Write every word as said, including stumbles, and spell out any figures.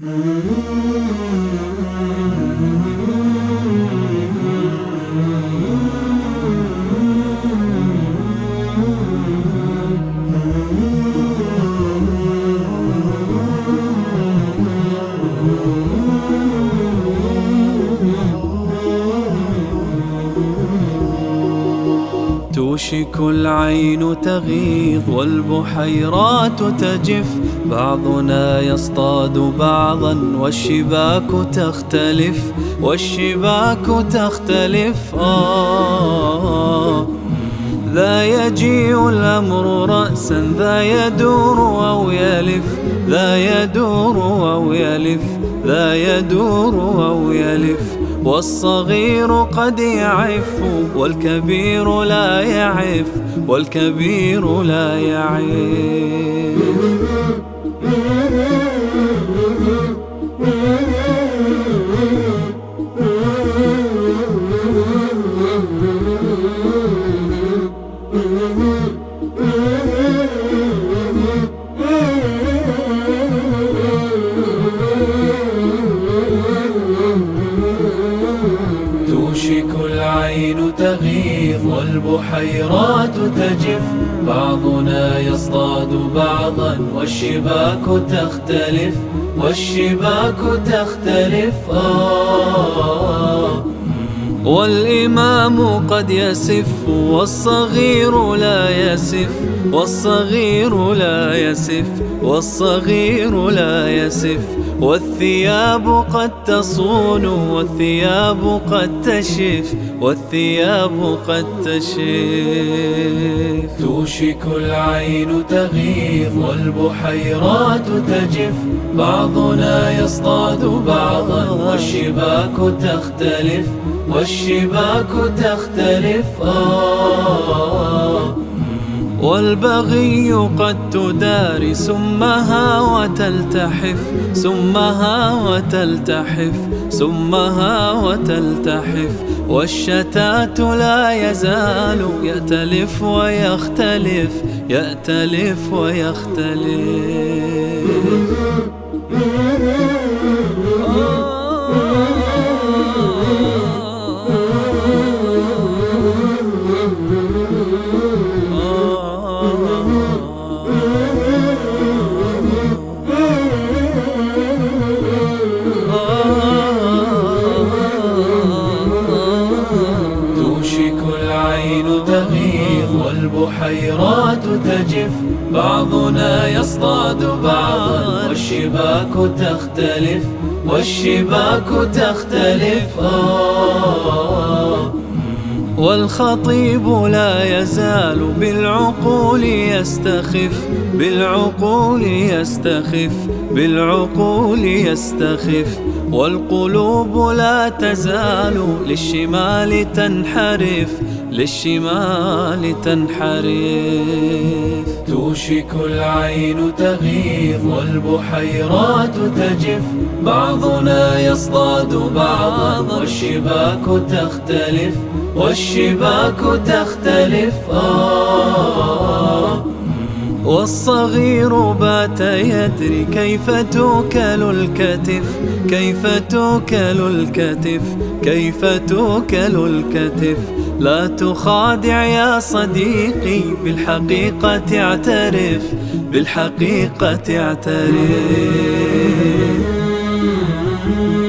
توشك العين تغيظ والبحيرات تجف، بعضنا يصطاد بعضا والشباك تختلف، والشباك تختلف. آه ذا يجيء الأمر رأسا، ذا يدور أو يلف، ذا يدور أو يلف، ذا يدور أو يلف. والصغير قد يعف والكبير لا يعف، والكبير لا يعف. توشك العين تغيظ والبحيرات تجف، بعضنا يصطاد بعضا والشباك تختلف، والشباك تختلف. آه والإمام قد يسف والصغير لا يسف، والصغير لا يسف، والصغير لا يسف. والثياب قد تصون والثياب قد تشف، والثياب قد تشف. توشك العين تغيظ والبحيرات تجف، بعضنا يصطاد بعضا والشباك تختلف، والشباك تختلف. آه والبغي قد تداري سمها وتلتحف، سمها وتلتحف، سمها وتلتحف. والشتات لا يزال يأتلف ويختلف، يأتلف ويختلف. توشك العين تغيظ والبحيرات تجف، بعضنا يصطاد بعضا والشباك تختلف، والشباك تختلف. آه والخطيب لا يزال بالعقول يستخف، بالعقول يستخف، بالعقول يستخف. والقلوب لا تزال للشمال تنحرف، للشمال تنحرف. توشك العين تغيظ والبحيرات تجف، بعضنا يصطاد بعضا والشباك تختلف، والشباك تختلف. آه والصغير بات يدري كيف توكل الكتف، كيف توكل الكتف، كيف توكل الكتف. لا تخادع يا صديقي بالحقيقة اعترف، بالحقيقة اعترف.